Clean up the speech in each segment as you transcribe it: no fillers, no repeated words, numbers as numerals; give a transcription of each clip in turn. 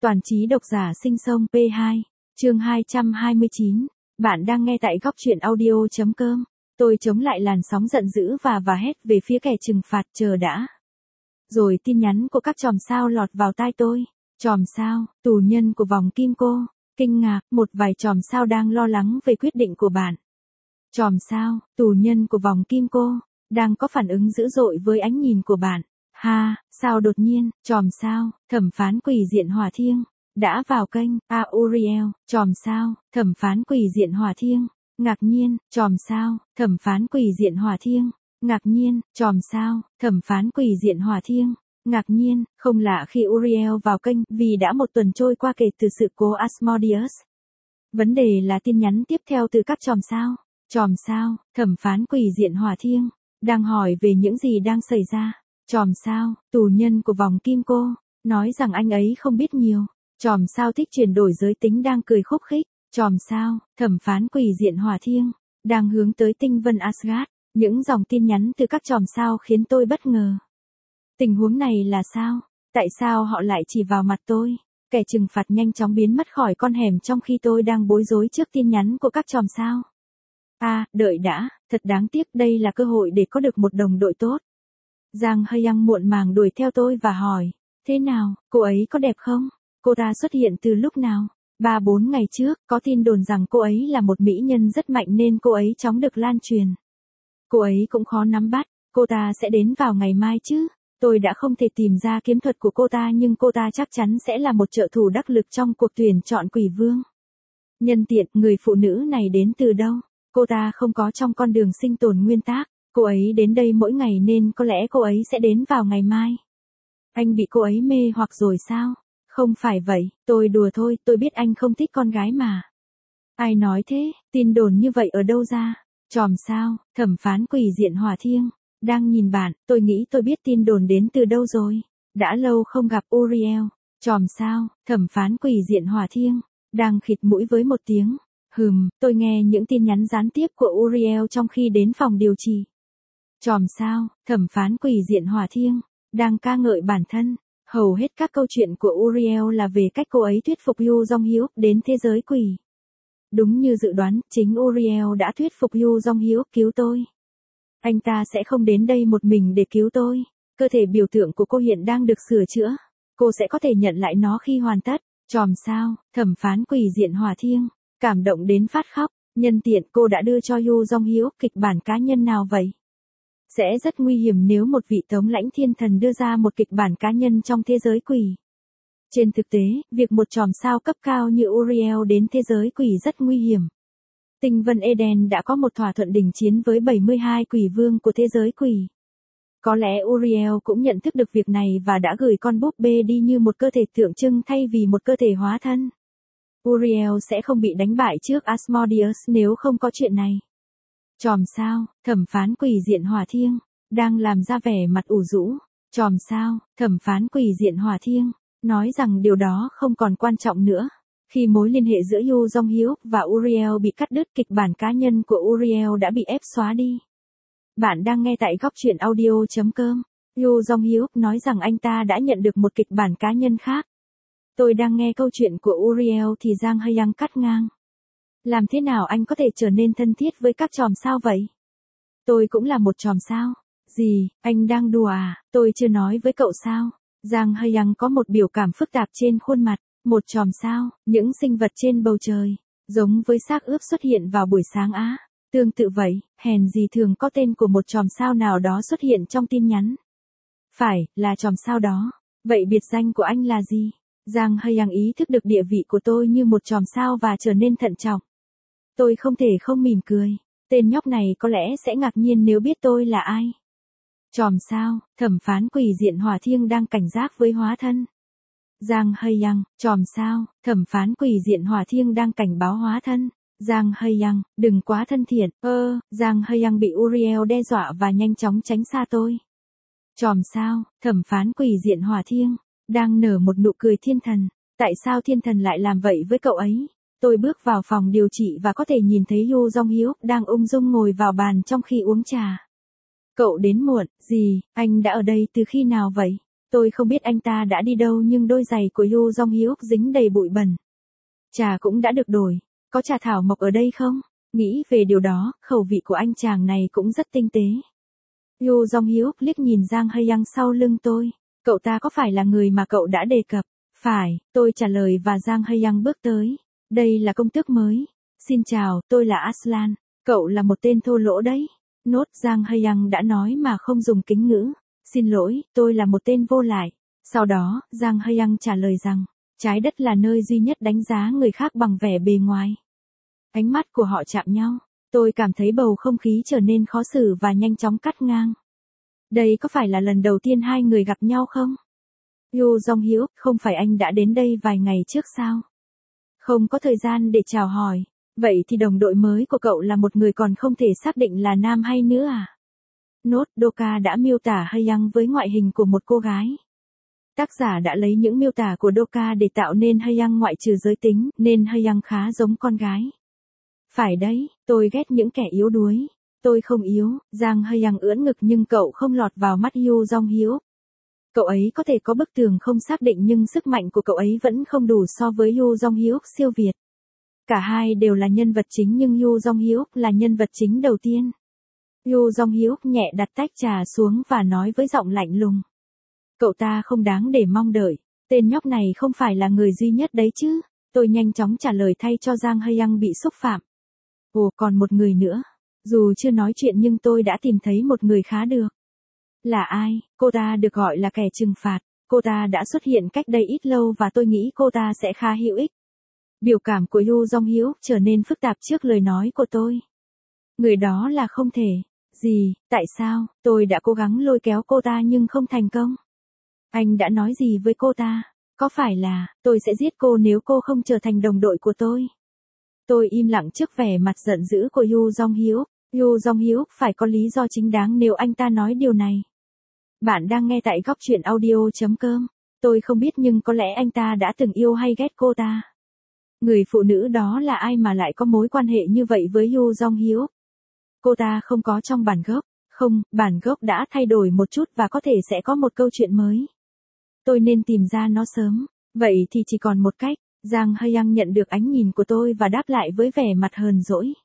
Toàn trí độc giả sinh sông P2, chương 229, bạn đang nghe tại góc truyện audio.com. Tôi chống lại làn sóng giận dữ và hét về phía kẻ trừng phạt, chờ đã. Rồi tin nhắn của các chòm sao lọt vào tai tôi. Chòm sao, tù nhân của vòng kim cô. Kinh ngạc, một vài chòm sao đang lo lắng về quyết định của bạn. Chòm sao, tù nhân của vòng kim cô, đang có phản ứng dữ dội với ánh nhìn của bạn. Ha, sao đột nhiên, chòm sao, thẩm phán quỷ diện hỏa thiêng, đã vào kênh, Uriel, chòm sao, thẩm phán quỷ diện hỏa thiêng, ngạc nhiên, chòm sao, thẩm phán quỷ diện hỏa thiêng, ngạc nhiên, chòm sao, thẩm phán quỷ diện hỏa thiêng, ngạc nhiên, không lạ khi Uriel vào kênh vì đã một tuần trôi qua kể từ sự cố Asmodeus. Vấn đề là tin nhắn tiếp theo từ các chòm sao, thẩm phán quỷ diện hỏa thiêng, đang hỏi về những gì đang xảy ra. Chòm sao, tù nhân của vòng kim cô, nói rằng anh ấy không biết nhiều. Chòm sao thích chuyển đổi giới tính đang cười khúc khích. Chòm sao, thẩm phán quỷ diện hỏa thiêng, đang hướng tới tinh vân Asgard. Những dòng tin nhắn từ các chòm sao khiến tôi bất ngờ. Tình huống này là sao? Tại sao họ lại chỉ vào mặt tôi? Kẻ trừng phạt nhanh chóng biến mất khỏi con hẻm trong khi tôi đang bối rối trước tin nhắn của các chòm sao. Đợi đã, thật đáng tiếc, đây là cơ hội để có được một đồng đội tốt. Giang Hyang muộn màng đuổi theo tôi và hỏi, thế nào, cô ấy có đẹp không? Cô ta xuất hiện từ lúc nào? 3-4 ngày trước, có tin đồn rằng cô ấy là một mỹ nhân rất mạnh nên cô ấy chóng được lan truyền. Cô ấy cũng khó nắm bắt, cô ta sẽ đến vào ngày mai chứ? Tôi đã không thể tìm ra kiếm thuật của cô ta nhưng cô ta chắc chắn sẽ là một trợ thủ đắc lực trong cuộc tuyển chọn quỷ vương. Nhân tiện, người phụ nữ này đến từ đâu? Cô ta không có trong con đường sinh tồn nguyên tắc. Cô ấy đến đây mỗi ngày nên có lẽ cô ấy sẽ đến vào ngày mai. Anh bị cô ấy mê hoặc rồi sao? Không phải vậy, tôi đùa thôi, tôi biết anh không thích con gái mà. Ai nói thế, tin đồn như vậy ở đâu ra? Chòm sao, thẩm phán quỷ diện hỏa thiêng, đang nhìn bạn, tôi nghĩ tôi biết tin đồn đến từ đâu rồi. Đã lâu không gặp Uriel. Chòm sao, thẩm phán quỷ diện hỏa thiêng, đang khịt mũi với một tiếng. Tôi nghe những tin nhắn gián tiếp của Uriel trong khi đến phòng điều trị. Chòm sao, thẩm phán quỷ diện hỏa thiêng, đang ca ngợi bản thân. Hầu hết các câu chuyện của Uriel là về cách cô ấy thuyết phục Yu Jong-hyuk đến thế giới quỷ. Đúng như dự đoán, chính Uriel đã thuyết phục Yu Jong-hyuk cứu tôi. Anh ta sẽ không đến đây một mình để cứu tôi. Cơ thể biểu tượng của cô hiện đang được sửa chữa. Cô sẽ có thể nhận lại nó khi hoàn tất. Chòm sao, thẩm phán quỷ diện hỏa thiêng, cảm động đến phát khóc. Nhân tiện, cô đã đưa cho Yu Jong-hyuk kịch bản cá nhân nào vậy? Sẽ rất nguy hiểm nếu một vị thống lãnh thiên thần đưa ra một kịch bản cá nhân trong thế giới quỷ. Trên thực tế, việc một chòm sao cấp cao như Uriel đến thế giới quỷ rất nguy hiểm. Tinh vân Eden đã có một thỏa thuận đình chiến với 72 quỷ vương của thế giới quỷ. Có lẽ Uriel cũng nhận thức được việc này và đã gửi con búp bê đi như một cơ thể tượng trưng thay vì một cơ thể hóa thân. Uriel sẽ không bị đánh bại trước Asmodeus nếu không có chuyện này. Chòm sao, thẩm phán quỷ diện hỏa thiêng, đang làm ra vẻ mặt ủ rũ. Chòm sao, thẩm phán quỷ diện hỏa thiêng, nói rằng điều đó không còn quan trọng nữa. Khi mối liên hệ giữa Yu Jong-hyuk và Uriel bị cắt đứt, kịch bản cá nhân của Uriel đã bị ép xóa đi. Bạn đang nghe tại góc truyện audio.com. Yu Jong-hyuk nói rằng anh ta đã nhận được một kịch bản cá nhân khác. Tôi đang nghe câu chuyện của Uriel thì Giang Hyang cắt ngang. Làm thế nào anh có thể trở nên thân thiết với các chòm sao vậy? Tôi cũng là một chòm sao. Gì, anh đang đùa à? Tôi chưa nói với cậu sao? Giang Hyang có một biểu cảm phức tạp trên khuôn mặt. Một chòm sao, những sinh vật trên bầu trời, giống với xác ướp xuất hiện vào buổi sáng á. Tương tự vậy, hèn gì thường có tên của một chòm sao nào đó xuất hiện trong tin nhắn. Phải, là chòm sao đó. Vậy biệt danh của anh là gì? Giang Hyang ý thức được địa vị của tôi như một chòm sao và trở nên thận trọng. Tôi không thể không mỉm cười. Tên nhóc này có lẽ sẽ ngạc nhiên nếu biết tôi là ai. Chòm sao, thẩm phán quỷ diện hỏa thiêng đang cảnh giác với hóa thân. Giang Hyang, chòm sao, thẩm phán quỷ diện hỏa thiêng đang cảnh báo hóa thân. Giang Hyang, đừng quá thân thiện. Giang Hyang bị Uriel đe dọa và nhanh chóng tránh xa tôi. Chòm sao, thẩm phán quỷ diện hỏa thiêng, đang nở một nụ cười thiên thần. Tại sao thiên thần lại làm vậy với cậu ấy? Tôi bước vào phòng điều trị và có thể nhìn thấy Yu Jong-hyuk đang ung dung ngồi vào bàn trong khi uống trà. Cậu đến muộn, gì, anh đã ở đây từ khi nào vậy? Tôi không biết anh ta đã đi đâu nhưng đôi giày của Yoo Jong Hyuk dính đầy bụi bẩn. Trà cũng đã được đổi. Có trà thảo mộc ở đây không? Nghĩ về điều đó, khẩu vị của anh chàng này cũng rất tinh tế. Yoo Jong Hyuk liếc nhìn Giang Hae-young sau lưng tôi. Cậu ta có phải là người mà cậu đã đề cập? Phải, tôi trả lời và Giang Hae-young bước tới. Đây là công tước mới. Xin chào, tôi là Aslan. Cậu là một tên thô lỗ đấy. Nốt Giang Hae-young đã nói mà không dùng kính ngữ. Xin lỗi, tôi là một tên vô lại. Sau đó, Giang Hae-young trả lời rằng, trái đất là nơi duy nhất đánh giá người khác bằng vẻ bề ngoài. Ánh mắt của họ chạm nhau. Tôi cảm thấy bầu không khí trở nên khó xử và nhanh chóng cắt ngang. Đây có phải là lần đầu tiên hai người gặp nhau không? Yoo Jong Hyuk, không phải anh đã đến đây vài ngày trước sao? Không có thời gian để chào hỏi. Vậy thì đồng đội mới của cậu là một người còn không thể xác định là nam hay nữ à? Nốt Doka đã miêu tả Hae-young với ngoại hình của một cô gái. Tác giả đã lấy những miêu tả của Doka để tạo nên Hae-young ngoại trừ giới tính, nên Hae-young khá giống con gái. Phải đấy, tôi ghét những kẻ yếu đuối. Tôi không yếu, Giang Hae-young ưỡn ngực nhưng cậu không lọt vào mắt Yoo Jong Hyuk. Cậu ấy có thể có bức tường không xác định nhưng sức mạnh của cậu ấy vẫn không đủ so với Yoo Jong Hyuk siêu việt. Cả hai đều là nhân vật chính nhưng Yoo Jong Hyuk là nhân vật chính đầu tiên. Yoo Jong Hyuk nhẹ đặt tách trà xuống và nói với giọng lạnh lùng. Cậu ta không đáng để mong đợi. Tên nhóc này không phải là người duy nhất đấy chứ. Tôi nhanh chóng trả lời thay cho Giang Hae-young bị xúc phạm. Ồ, còn một người nữa. Dù chưa nói chuyện nhưng tôi đã tìm thấy một người khá được. Là ai? Cô ta được gọi là kẻ trừng phạt. Cô ta đã xuất hiện cách đây ít lâu và tôi nghĩ cô ta sẽ khá hữu ích. Biểu cảm của Yoo Jong Hyuk trở nên phức tạp trước lời nói của tôi. Người đó là không thể. Gì? Tại sao? Tôi đã cố gắng lôi kéo cô ta nhưng không thành công. Anh đã nói gì với cô ta? Có phải là, tôi sẽ giết cô nếu cô không trở thành đồng đội của tôi? Tôi im lặng trước vẻ mặt giận dữ của Yoo Jong Hyuk. Yoo Jong Hyuk phải có lý do chính đáng nếu anh ta nói điều này. Bạn đang nghe tại góc truyện audio.com. Tôi không biết nhưng có lẽ anh ta đã từng yêu hay ghét cô ta. Người phụ nữ đó là ai mà lại có mối quan hệ như vậy với Yoo Jong Hyuk? Cô ta không có trong bản gốc. Không, bản gốc đã thay đổi một chút và có thể sẽ có một câu chuyện mới. Tôi nên tìm ra nó sớm. Vậy thì chỉ còn một cách. Giang Hae-young nhận được ánh nhìn của tôi và đáp lại với vẻ mặt hờn dỗi.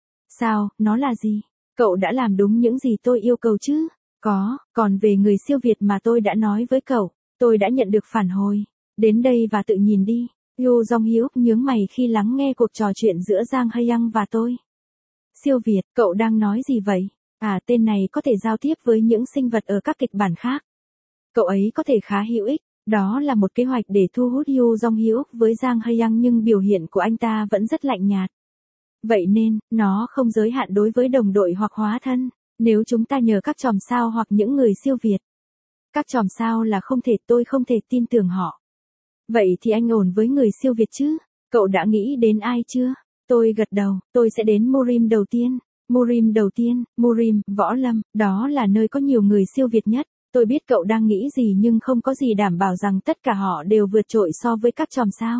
Sao, nó là gì? Cậu đã làm đúng những gì tôi yêu cầu chứ? Có, còn về người siêu việt mà tôi đã nói với cậu, tôi đã nhận được phản hồi. Đến đây và tự nhìn đi. Yoo Jong Hyuk nhướng mày khi lắng nghe cuộc trò chuyện giữa Giang Hae-young và tôi. Siêu việt, cậu đang nói gì vậy? À, tên này có thể giao tiếp với những sinh vật ở các kịch bản khác. Cậu ấy có thể khá hữu ích. Đó là một kế hoạch để thu hút Yoo Jong Hyuk với Giang Hae-young nhưng biểu hiện của anh ta vẫn rất lạnh nhạt. Vậy nên, nó không giới hạn đối với đồng đội hoặc hóa thân. Nếu chúng ta nhờ các chòm sao hoặc những người siêu việt. Các chòm sao là không thể, tôi không thể tin tưởng họ. Vậy thì anh ổn với người siêu việt chứ? Cậu đã nghĩ đến ai chưa? Tôi gật đầu, tôi sẽ đến Murim đầu tiên. Murim đầu tiên, Murim, Võ Lâm, đó là nơi có nhiều người siêu việt nhất. Tôi biết cậu đang nghĩ gì nhưng không có gì đảm bảo rằng tất cả họ đều vượt trội so với các chòm sao.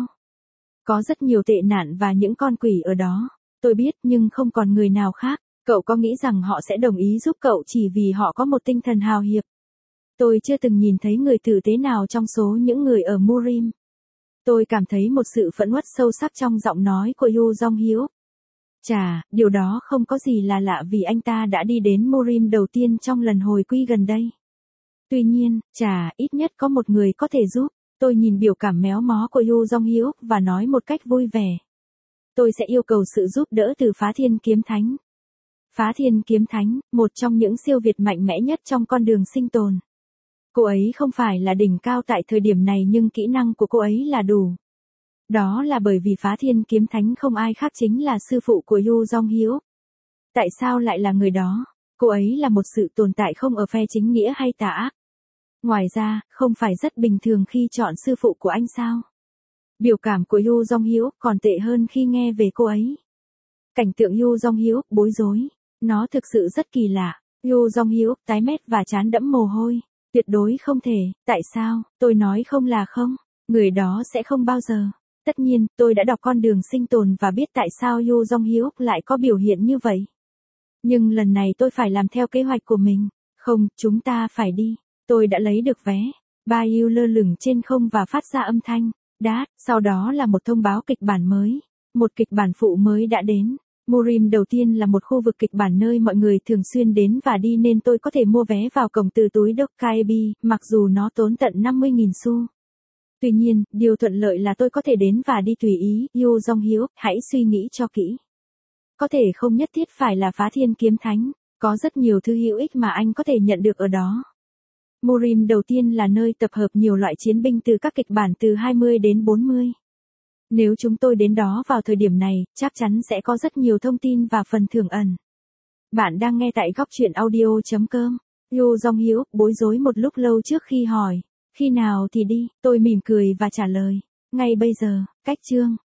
Có rất nhiều tệ nạn và những con quỷ ở đó. Tôi biết nhưng không còn người nào khác. Cậu có nghĩ rằng họ sẽ đồng ý giúp cậu chỉ vì họ có một tinh thần hào hiệp? Tôi chưa từng nhìn thấy người tử tế nào trong số những người ở Murim. Tôi cảm thấy một sự phẫn uất sâu sắc trong giọng nói của Yoo Jong Hyuk. Chà, điều đó không có gì là lạ vì anh ta đã đi đến Murim đầu tiên trong lần hồi quy gần đây. Tuy nhiên, ít nhất có một người có thể giúp. Tôi nhìn biểu cảm méo mó của Yoo Jong Hyuk và nói một cách vui vẻ. Tôi sẽ yêu cầu sự giúp đỡ từ Phá Thiên Kiếm Thánh. Phá Thiên Kiếm Thánh, một trong những siêu việt mạnh mẽ nhất trong con đường sinh tồn. Cô ấy không phải là đỉnh cao tại thời điểm này nhưng kỹ năng của cô ấy là đủ. Đó là bởi vì Phá Thiên Kiếm Thánh không ai khác chính là sư phụ của Yoo Jong Hyuk. Tại sao lại là người đó? Cô ấy là một sự tồn tại không ở phe chính nghĩa hay tà ác. Ngoài ra, không phải rất bình thường khi chọn sư phụ của anh sao? Biểu cảm của Yoo Jong Hyuk còn tệ hơn khi nghe về cô ấy. Cảnh tượng Yoo Jong Hyuk bối rối. Nó thực sự rất kỳ lạ. Yoo Jong Hyuk tái mét và trán đẫm mồ hôi. Tuyệt đối không thể. Tại sao? Tôi nói không là không. Người đó sẽ không bao giờ. Tất nhiên, tôi đã đọc con đường sinh tồn và biết tại sao Yoo Jong Hyuk lại có biểu hiện như vậy. Nhưng lần này tôi phải làm theo kế hoạch của mình. Không, chúng ta phải đi. Tôi đã lấy được vé. Bayou lơ lửng trên không và phát ra âm thanh. Đát, sau đó là một thông báo kịch bản mới. Một kịch bản phụ mới đã đến. Murim đầu tiên là một khu vực kịch bản nơi mọi người thường xuyên đến và đi nên tôi có thể mua vé vào cổng từ túi Dokkaebi, mặc dù nó tốn tận 50.000 xu. Tuy nhiên, điều thuận lợi là tôi có thể đến và đi tùy ý. Yoo Jong-hyuk, hãy suy nghĩ cho kỹ. Có thể không nhất thiết phải là Phá Thiên Kiếm Thánh, có rất nhiều thứ hữu ích mà anh có thể nhận được ở đó. Murim đầu tiên là nơi tập hợp nhiều loại chiến binh từ các kịch bản từ 20 đến 40. Nếu chúng tôi đến đó vào thời điểm này, chắc chắn sẽ có rất nhiều thông tin và phần thưởng ẩn. Bạn đang nghe tại góc truyện audio.com. Yoo Jong-hyuk bối rối một lúc lâu trước khi hỏi, khi nào thì đi, tôi mỉm cười và trả lời, ngay bây giờ, cách chương.